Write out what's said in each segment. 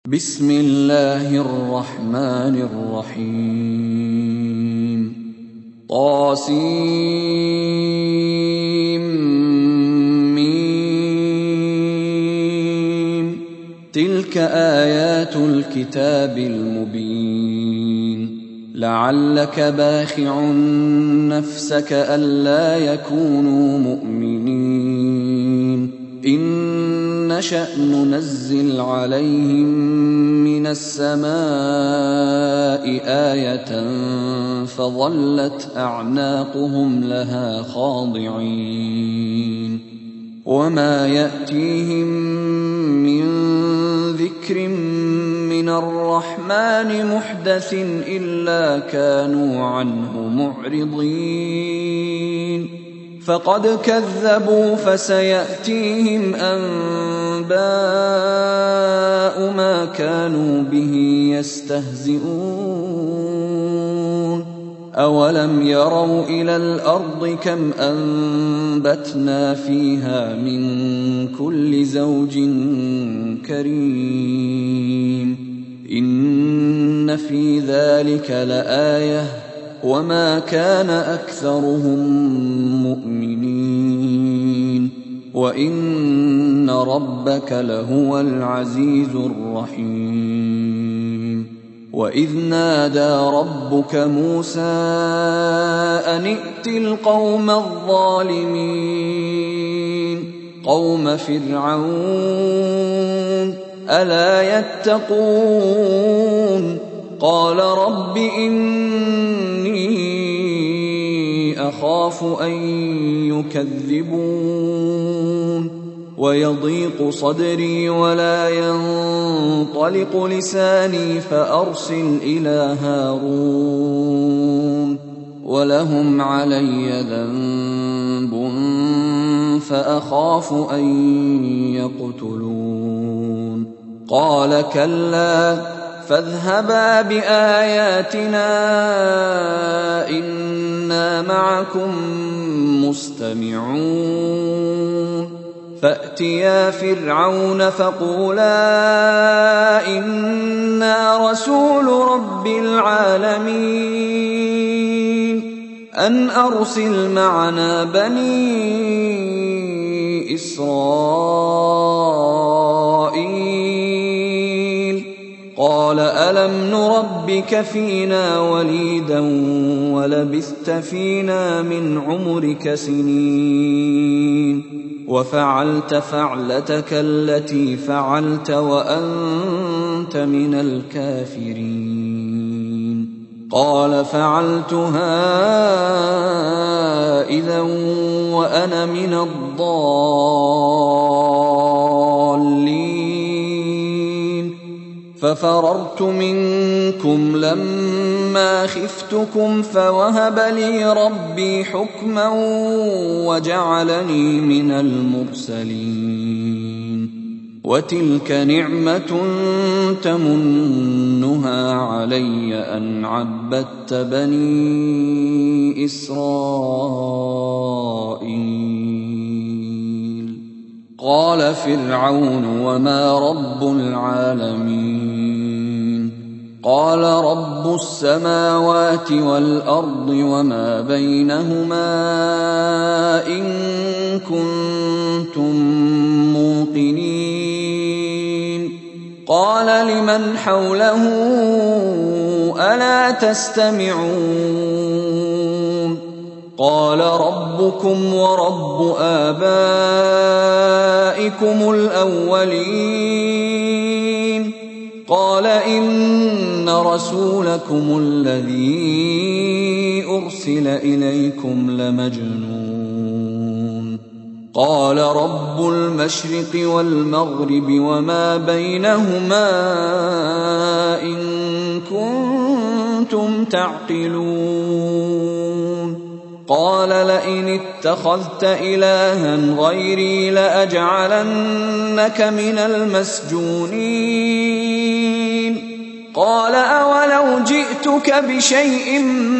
بسم الله الرحمن الرحيم طاسيم تلك آيات الكتاب المبين لعلك باخع نفسك ألا يكونوا مؤمنين إن نشأ ننزل عليهم من السماء آية فظلت أعناقهم لها خاضعين وما يأتيهم من ذكر من الرحمن محدث إلا كانوا عنه معرضين فقد كذبوا فسيأتيهم أنباء ما كانوا به يستهزئون أولم يروا إلى الأرض كم أنبتنا فيها من كل زوج كريم إن في ذلك لآية وما كان أكثرهم مؤمنين وإن ربك لهو العزيز الرحيم وإذ نادى ربك موسى أن ائت القوم الظالمين قوم فرعون ألا يتقون قال رب إني أخاف أن يكذبون ويضيق صدري ولا ينطلق لساني فأرسل إلى هارون ولهم علي ذنب فأخاف أن يقتلون قال كلا فاذهبا بآياتنا إنا معكم مستمعون فأتيا فرعون فقولا إنا رسول رب العالمين أن أرسل معنا بني إسرائيل قال ألم نربك فينا وليدا ولبثت فينا من عمرك سنين وفعلت فعلتك التي فعلت وأنت من الكافرين قال فعلتها إذا وأنا من الضالين ففررت منكم لما خفتكم فوهب لي ربي حكما وجعلني من المرسلين وتلك نعمة تمنها علي أن عبدت بني إسرائيل قال فرعون وما رب العالمين قال رب السماوات والأرض وما بينهما إن كنتم موقنين قال لمن حوله ألا تستمعون قال ربكم ورب آبائكم الأولين قال إن رسولكم الذي أرسل إليكم لمجنون قال رب المشرق والمغرب وما بينهما إن كنتم تعقلون قال لئن اتخذت إلها غيري لأجعلنك من المسجونين قال أولو جئتك بشيء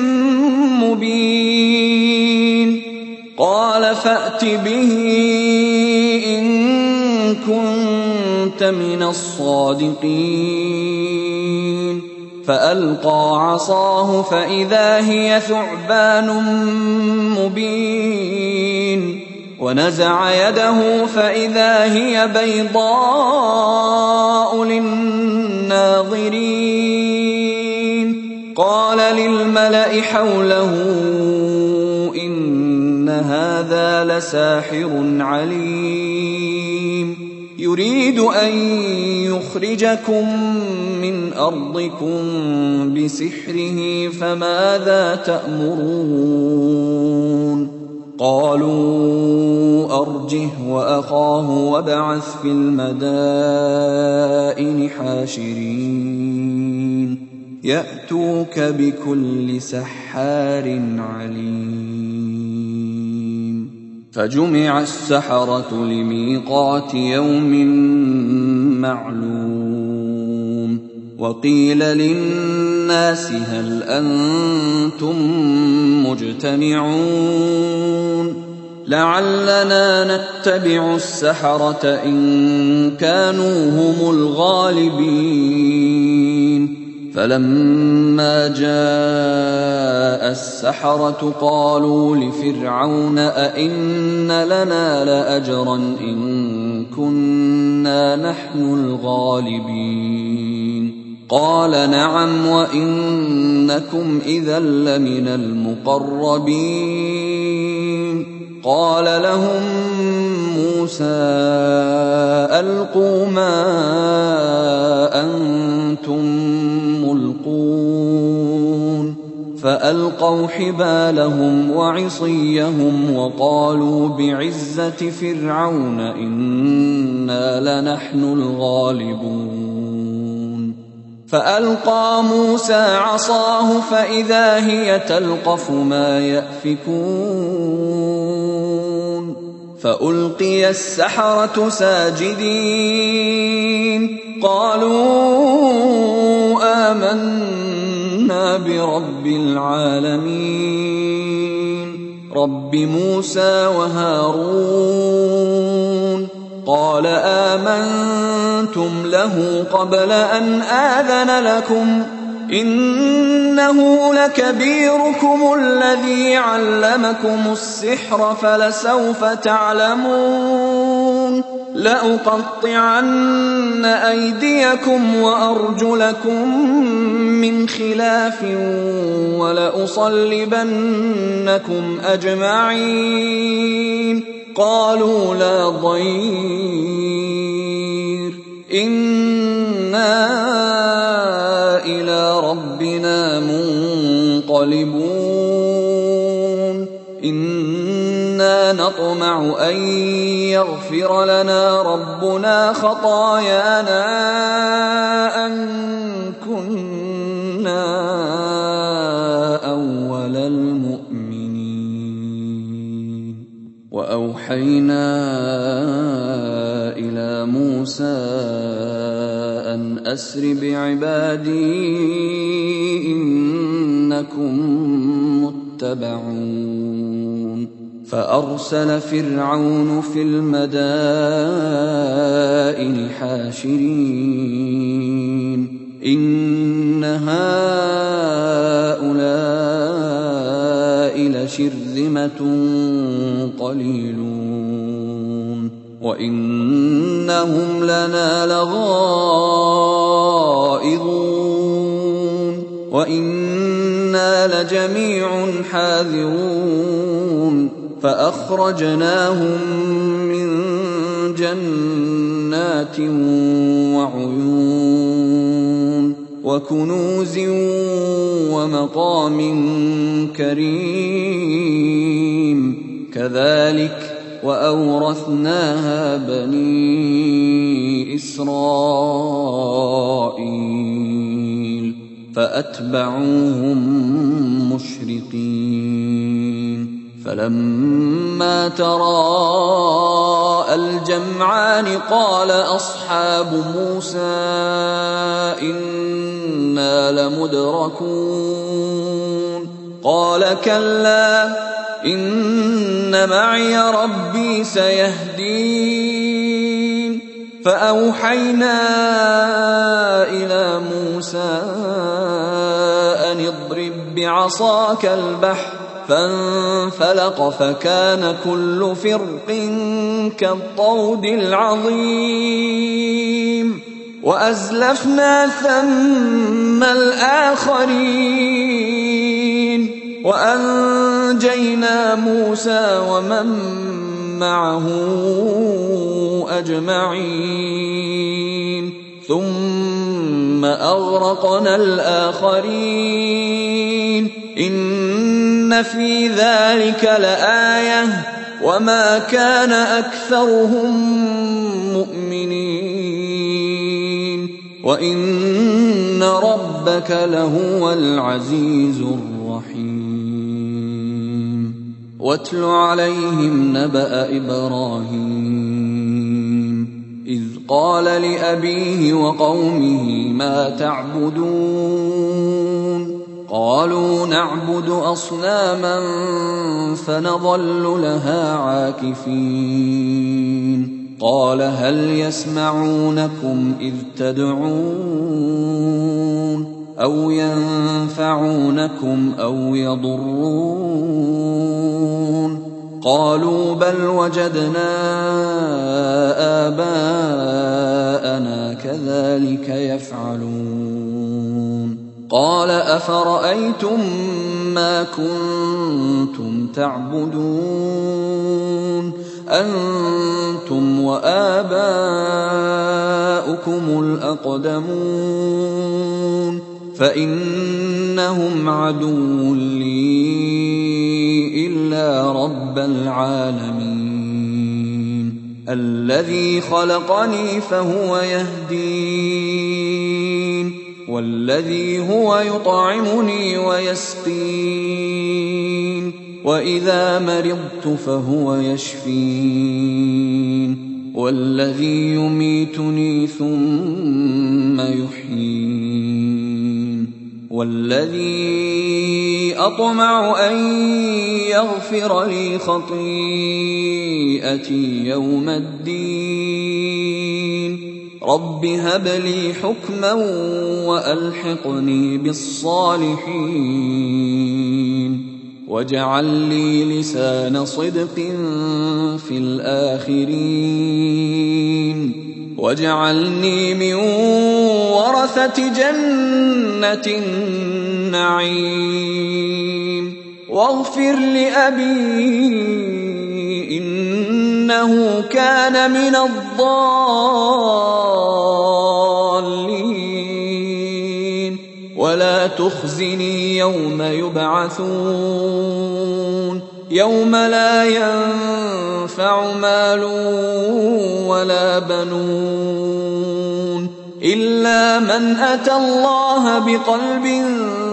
مبين قال فأت به إن كنت كنت من الصادقين فألقى عصاه فإذا هي ثعبان مبين ونزع يده فإذا هي بيضاء للناظرين قال للملأ حوله إن هذا لساحر عليم يريد أن يخرجكم من أرضكم بسحره فماذا تأمرون قالوا أرجه وأخاه وابعث في المدائن حاشرين يأتوك بكل سحار عليم فجمع السحرة لميقات يوم معلوم وقيل للناس هل أنتم مجتمعون لعلنا نتبع السحرة إن كانوا هم الغالبين فلما جاء السحرة قالوا لفرعون أئن لنا لأجرا إن كنا نحن الغالبين قال نعم وإنكم إذا لمن المقربين قال لهم موسى ألقوا ما أنتم ملقون فألقوا حبالهم وعصيهم وقالوا بعزة فرعون إنا لنحن الغالبون فألقى موسى عصاه فإذا هي تلقف ما يأفكون فألقي السحرة ساجدين قالوا آمنا برب العالمين رب موسى وهارون قال آمنتم له قبل أن آذن لكم إنه لكبيركم الذي علمكم السحر فلسوف تعلمون لأقطعن أيديكم وأرجلكم من خلاف ولأصلبنكم أجمعين قالوا لا ضير إنا إلى ربنا منقلبون إنا نطمع أن يغفر لنا ربنا خطايانا أن كنا أول المؤمنين وأوحينا إلى موسى أن أسر بعبادي إنكم متبعون فأرسل فرعون في المدائن حاشرين إن هؤلاء لشرذمة قليلون وإنهم لنا لغائظون وإنا لجميع حاذرون فأخرجناهم من جنات وعيون وكنوز ومقام كريم كذلك وأورثناها بني إسرائيل فأتبعوهم مشرقين فلما تراءى الجمعان قال أصحاب موسى إنا لمدركون قال كلا إن معي ربي سيهدين فأوحينا إلى موسى أن اضرب بعصاك البحر فانفلق فكان كل فرق كالطود العظيم وأزلفنا ثم الآخرين وأنجينا موسى ومن معه أجمعين ثم أغرقنا الآخرين إن في ذلك لآية وما كان أكثرهم مؤمنين وإن ربك لهو العزيز الرحيم واتل عليهم نبأ إبراهيم إذ قال لأبيه وقومه ما تعبدون قالوا نعبد أصناما فنظل لها عاكفين قال هل يسمعونكم إذ تدعون أو ينفعونكم أو يضرون قالوا بل وجدنا آباءنا كذلك يفعلون قال أفرأيتم ما كنتم تعبدون أنتم وآباؤكم الأقدمون فإنهم عدو لي إلا رب العالمين الذي خلقني فهو يهدين والذي هو يطعمني ويسقين وإذا مرضت فهو يشفين والذي يميتني ثم يحيين والذي أطمع أن يغفر لي خطيئتي يوم الدين رب هب لي حكما وألحقني بالصالحين واجعل لي لسان صدق في الآخرين واجعلني من ورثة جنة النعيم واغفر لأبي إنه كان من الضالين ولا تخزني يوم يبعثون يوم لا ينفع مال ولا بنون إلا من أتى الله بقلب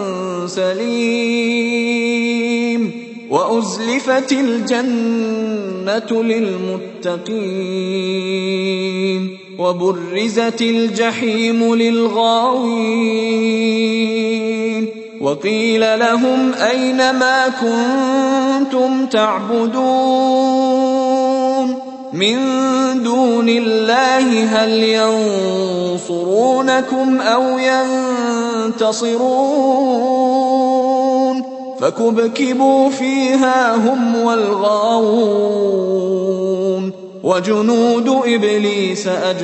سليم وأزلفت الجنة للمتقين وبرزت الجحيم للغاوين وقيل لهم أين ما كنتم تعبدون من دون الله هل ينصرونكم أو ينتصرون فكبكبوا فيها هم والغاوون وجنود إبليس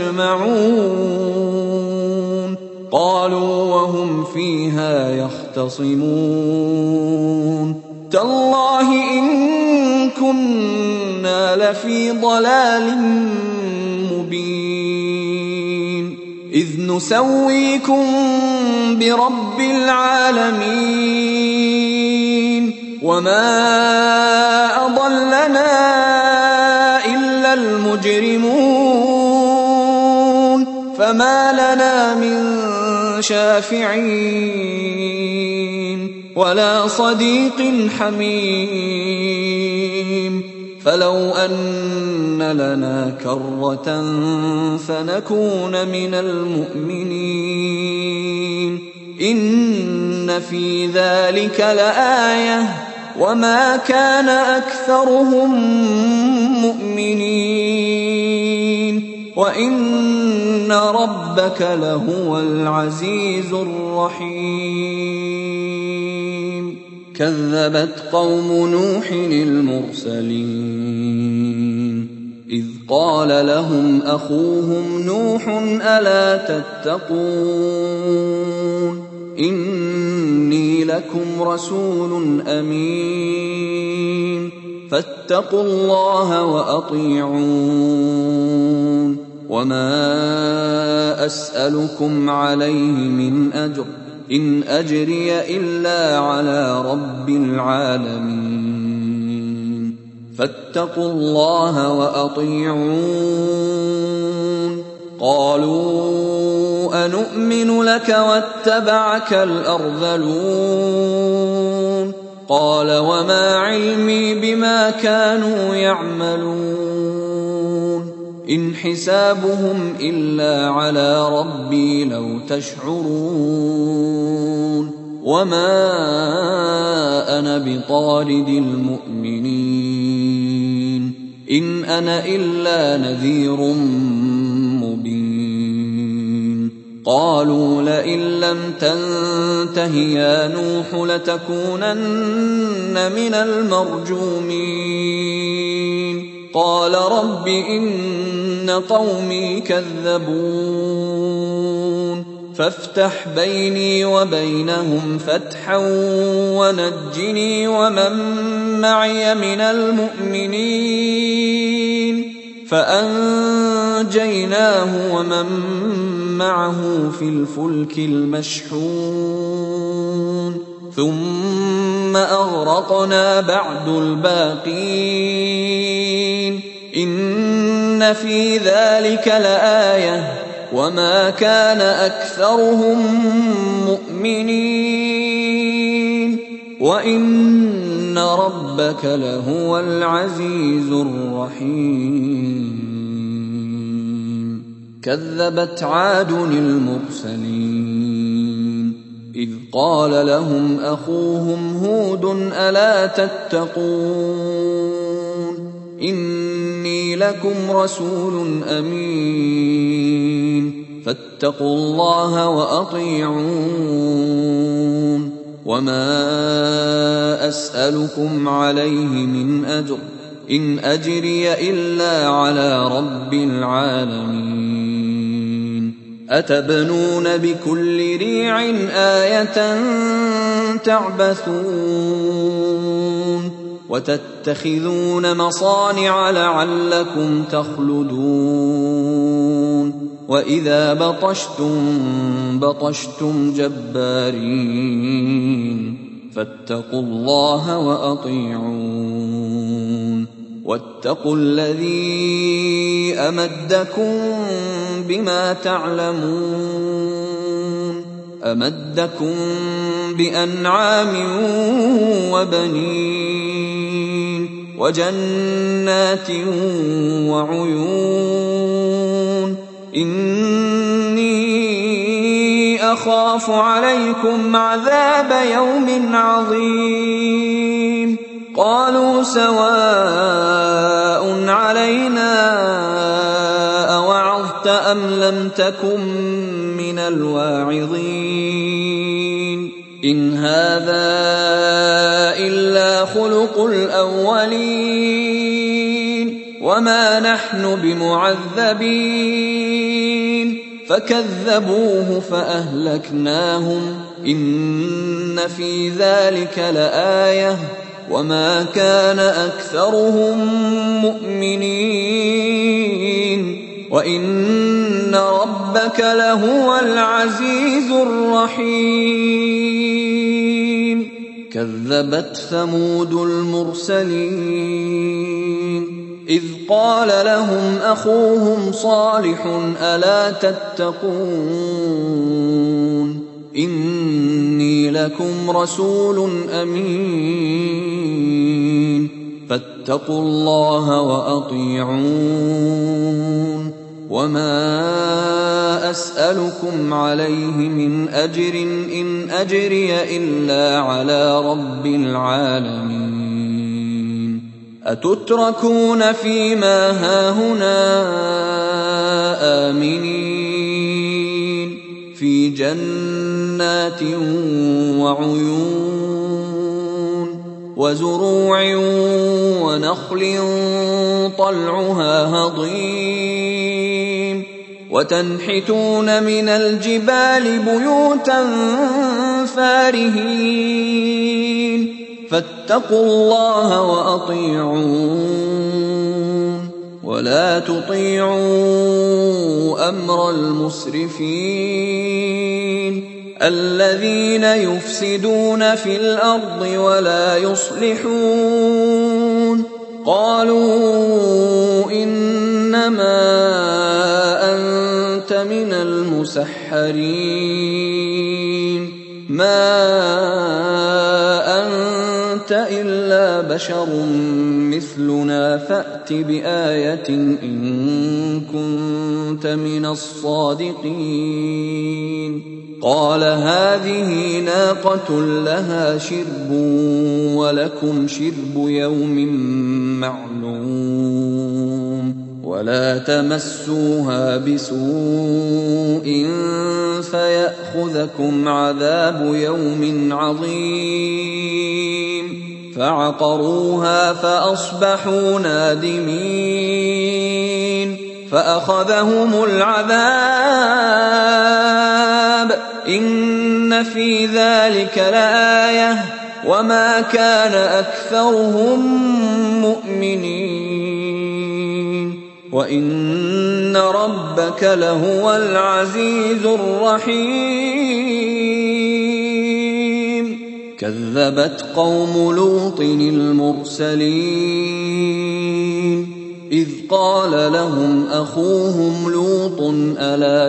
أجمعون قالوا وهم فيها يختصمون تالله إن كنا لفي ضلال مبين إذ نسويكم برب العالمين وما أضلنا إلا المجرمون فما لنا من شافعين ولا صديق حميم فلو أن لنا كرة فنكون من المؤمنين إن في ذلك لآية وما كان أكثرهم مؤمنين وإن ربك لهو العزيز الرحيم كذبت قوم نوح المرسلين إذ قال لهم أخوهم نوح ألا تتقون إني لكم رسول أمين فاتقوا الله وأطيعون وما أسألكم عليه من أجر إن أجري إلا على رب العالمين فاتقوا الله وأطيعون قالوا أنؤمن لك واتبعك الأرذلون قال وما علمي بما كانوا يعملون إن حسابهم إلا على ربي لو تشعرون وما أنا بطارد المؤمنين إن أنا إلا نذير مبين قالوا لئن لم تنته يا نوح لتكونن من المرجومين قال رب إن قومي كذبون فافتح بيني وبينهم فتحا ونجني ومن معي من المؤمنين فأنجيناه ومن معه في الفلك المشحون ثم أغرقنا بعد الباقين إن في ذلك لآية وما كان أكثرهم مؤمنين وإن ربك لهو العزيز الرحيم كذبت عاد المرسلين إذ قال لهم أخوهم هود ألا تتقون إني لكم رسول أمين فاتقوا الله وأطيعون وما أسألكم عليه من أجر إن أجري إلا على رب العالمين أتبنون بكل ريع آية تعبثون وتتخذون مصانع لعلكم تخلدون وإذا بطشتم جبارين فاتقوا الله وأطيعون واتقوا الذي أمدكم بما تعلمون أمدكم بأنعام وبنين وجنات وعيون إني أخاف عليكم عذاب يوم عظيم قالوا سواء علينا أوعظت أم لم تكن من الواعظين إن هذا إلا خلق الأولين وما نحن بمعذبين فكذبوه فأهلكناهم إن في ذلك لآية وما كان أكثرهم مؤمنين وإن ربك لهو العزيز الرحيم كذبت ثمود المرسلين إذ قال لهم أخوهم صالح ألا تتقون إني لكم رسول أمين فاتقوا الله وأطيعون وما أسألكم عليه من أجر إن أجري إلا على رب العالمين أتتركون فيما هاهنا آمنين في جنات وعيون وزروع ونخل طلعها هضيم وتنحتون من الجبال بيوتا فارهين فاتقوا الله وأطيعون ولا تطيعوا أمر المسرفين الذين يفسدون في الأرض ولا يصلحون قالوا إنما أنت من المسحرين ما أنت إلا بشر مثلنا فأت بآية إن كنت من الصادقين قال هذه ناقة لها شرب ولكم شرب يوم معلوم ولا تمسوها بسوء فيأخذكم عذاب يوم عظيم فعقروها فأصبحوا نادمين فأخذهم العذاب إن في ذلك لآية وما كان أكثرهم مؤمنين وإن ربك لهو العزيز الرحيم كذبت قوم لوط المرسلين إذ قال لهم أخوهم لوط ألا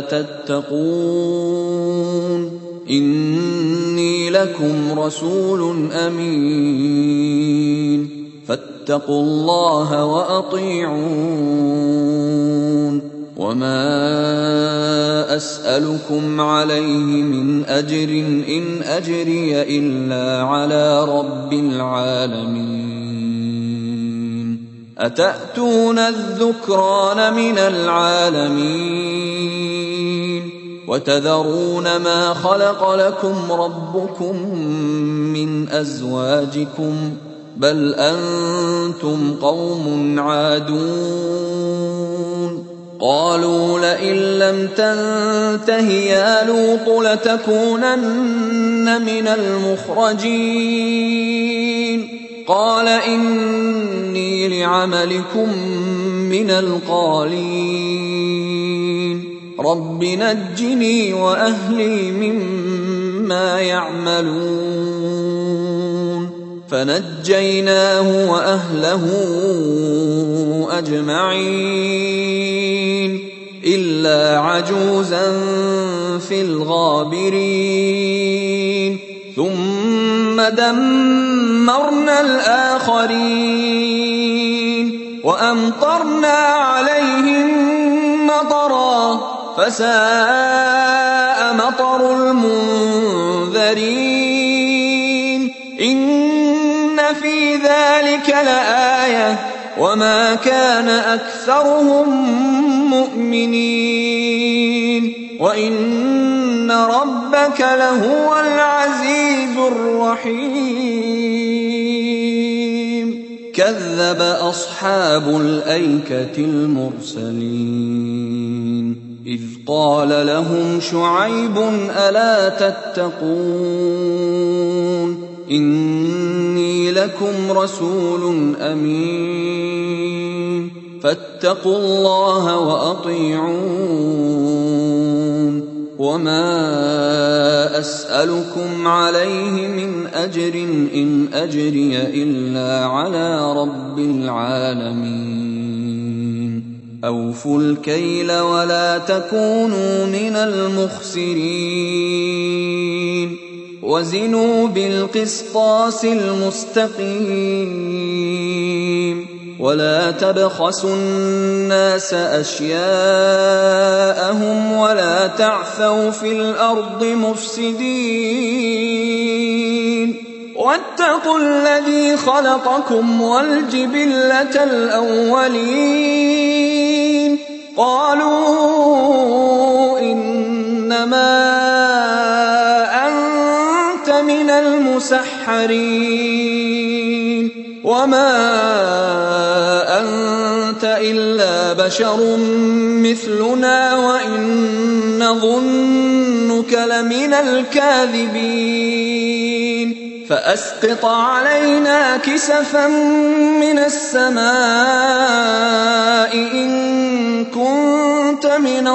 تتقون إني لكم رسول أمين فاتقوا الله وأطيعون وما أسألكم عليه من أجر إن أجري إلا على رب العالمين أتأتون الذكران من العالمين وتذرون ما خلق لكم ربكم من أزواجكم بل أنتم قوم عادون قالوا لئن لم تنته يا لوط لتكونن من المخرجين قال إني لعملكم من القالين رب نجني وأهلي مما يعملون فنجيناه وأهله أجمعين إلا عجوزا في الغابرين ثم دمرنا الآخرين وأمطرنا عليهم مطرا فساء مطر المنذرين إن في ذلك لآية وما كان أكثرهم مؤمنين وإن ربك لهو العزيز الرحيم كذب أصحاب الأيكة المرسلين إذ قال لهم شعيب ألا تتقون إني لكم رسول أمين فاتقوا الله وأطيعون وما أسألكم عليه من أجر إن أجري إلا على رب العالمين أوفوا الكيل ولا تكونوا من المخسرين وزنوا بالقسطاس المستقيم ولا تبخسوا الناس أشياءهم ولا تعثوا في الأرض مفسدين واتقوا الذي خلقكم والجبلة الأولين قالوا إنما أنت من المسحرين وما أنت إلا بشر مثلنا وإن نظنك لمن الكاذبين فأسقط علينا كسفا من السماء إن كنت من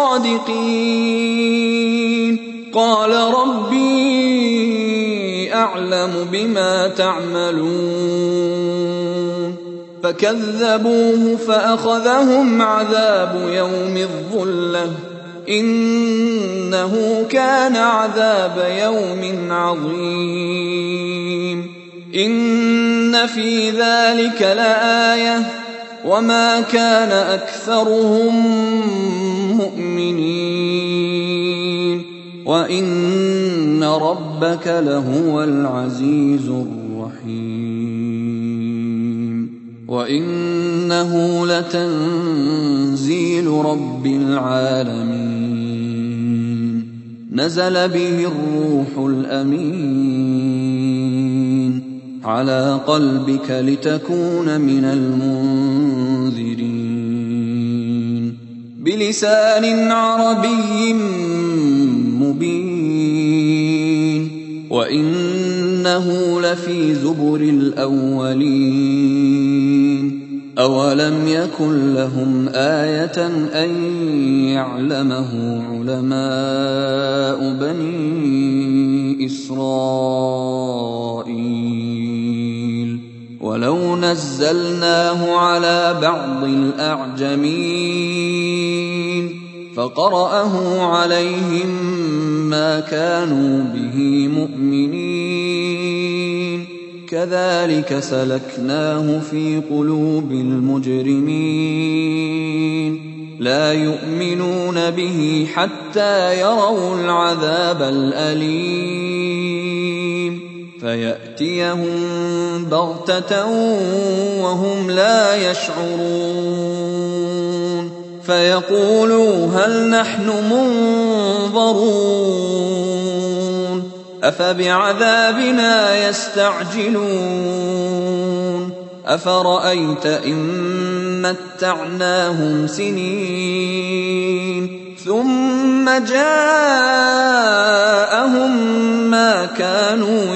الصادقين قال ربي أعلم بما تعملون فكذبوه فأخذهم عذاب يوم الظلة إنه كان عذاب يوم عظيم إن في ذلك لآية وما كان أكثرهم مؤمنين وإن ربك لهو العزيز الرحيم وإنه لتنزيل رب العالمين نزل به الروح الأمين على قلبك لتكون من المنذرين بلسان عربي مبين وإنه لفي زبر الأولين أولم يكن لهم آية أن يعلمه علماء بني إسرائيل ولو نزلناه على بعض الأعجمين فقرأه عليهم ما كانوا به مؤمنين كذلك سلكناه في قلوب المجرمين لا يؤمنون به حتى يروا العذاب الأليم فيأتيهم بغتة وهم لا يشعرون فيقولوا هل نحن منظرون أفبعذابنا يستعجلون أفرأيت إن متعناهم سنين ثم جاءهم ما كانوا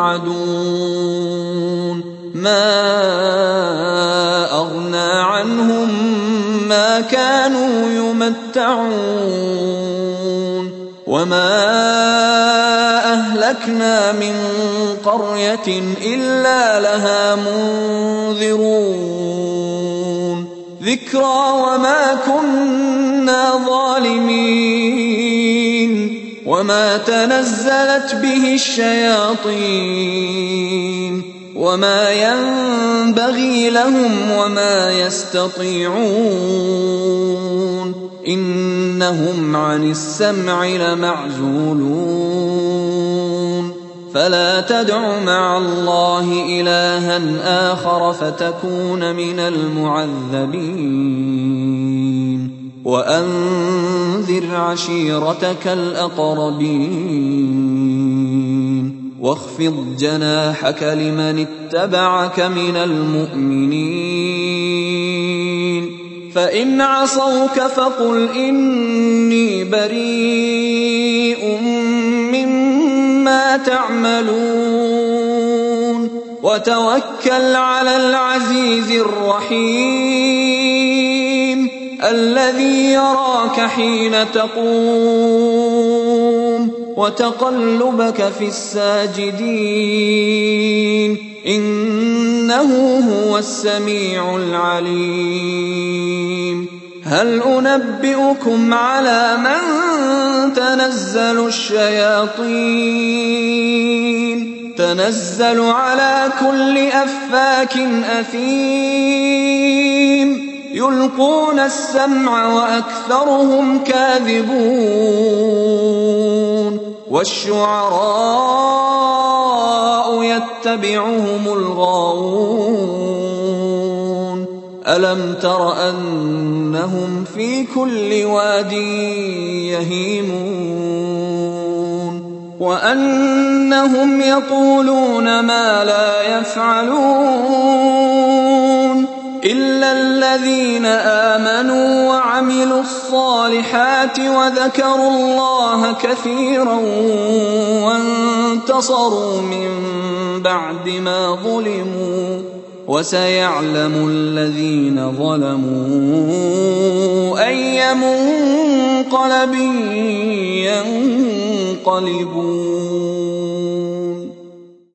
يوعدون ما أغنى عنهم ما كانوا يمتعون وما أهلكنا من قرية إلا لها منذرون ذكرى وما كنا ظالمين وما تنزلت به الشياطين وما ينبغي لهم وما يستطيعون إنهم عن السمع لمعزولون فلا تدع مع الله إلها آخر فتكون من المعذبين وأنذر عشيرتك الأقربين واخفض جناحك لمن اتبعك من المؤمنين فإن عصوك فقل إني بريء مما تعملون وتوكل على العزيز الرحيم الذي يراك حين تقوم وتقلبك في الساجدين إنه هو السميع العليم هل أنبئكم على من تنزل الشياطين تنزل على كل أفاك أثيم يلقون السمع وأكثرهم كاذبون والشعراء يتبعهم الغاوون ألم تر أنهم في كل واد يهيمون وأنهم يقولون ما لا يفعلون إلا الذين آمنوا وعملوا الصالحات وذكروا الله كثيرا وانتصروا من بعد ما ظلموا وسيعلم الذين ظلموا أي منقلب ينقلبون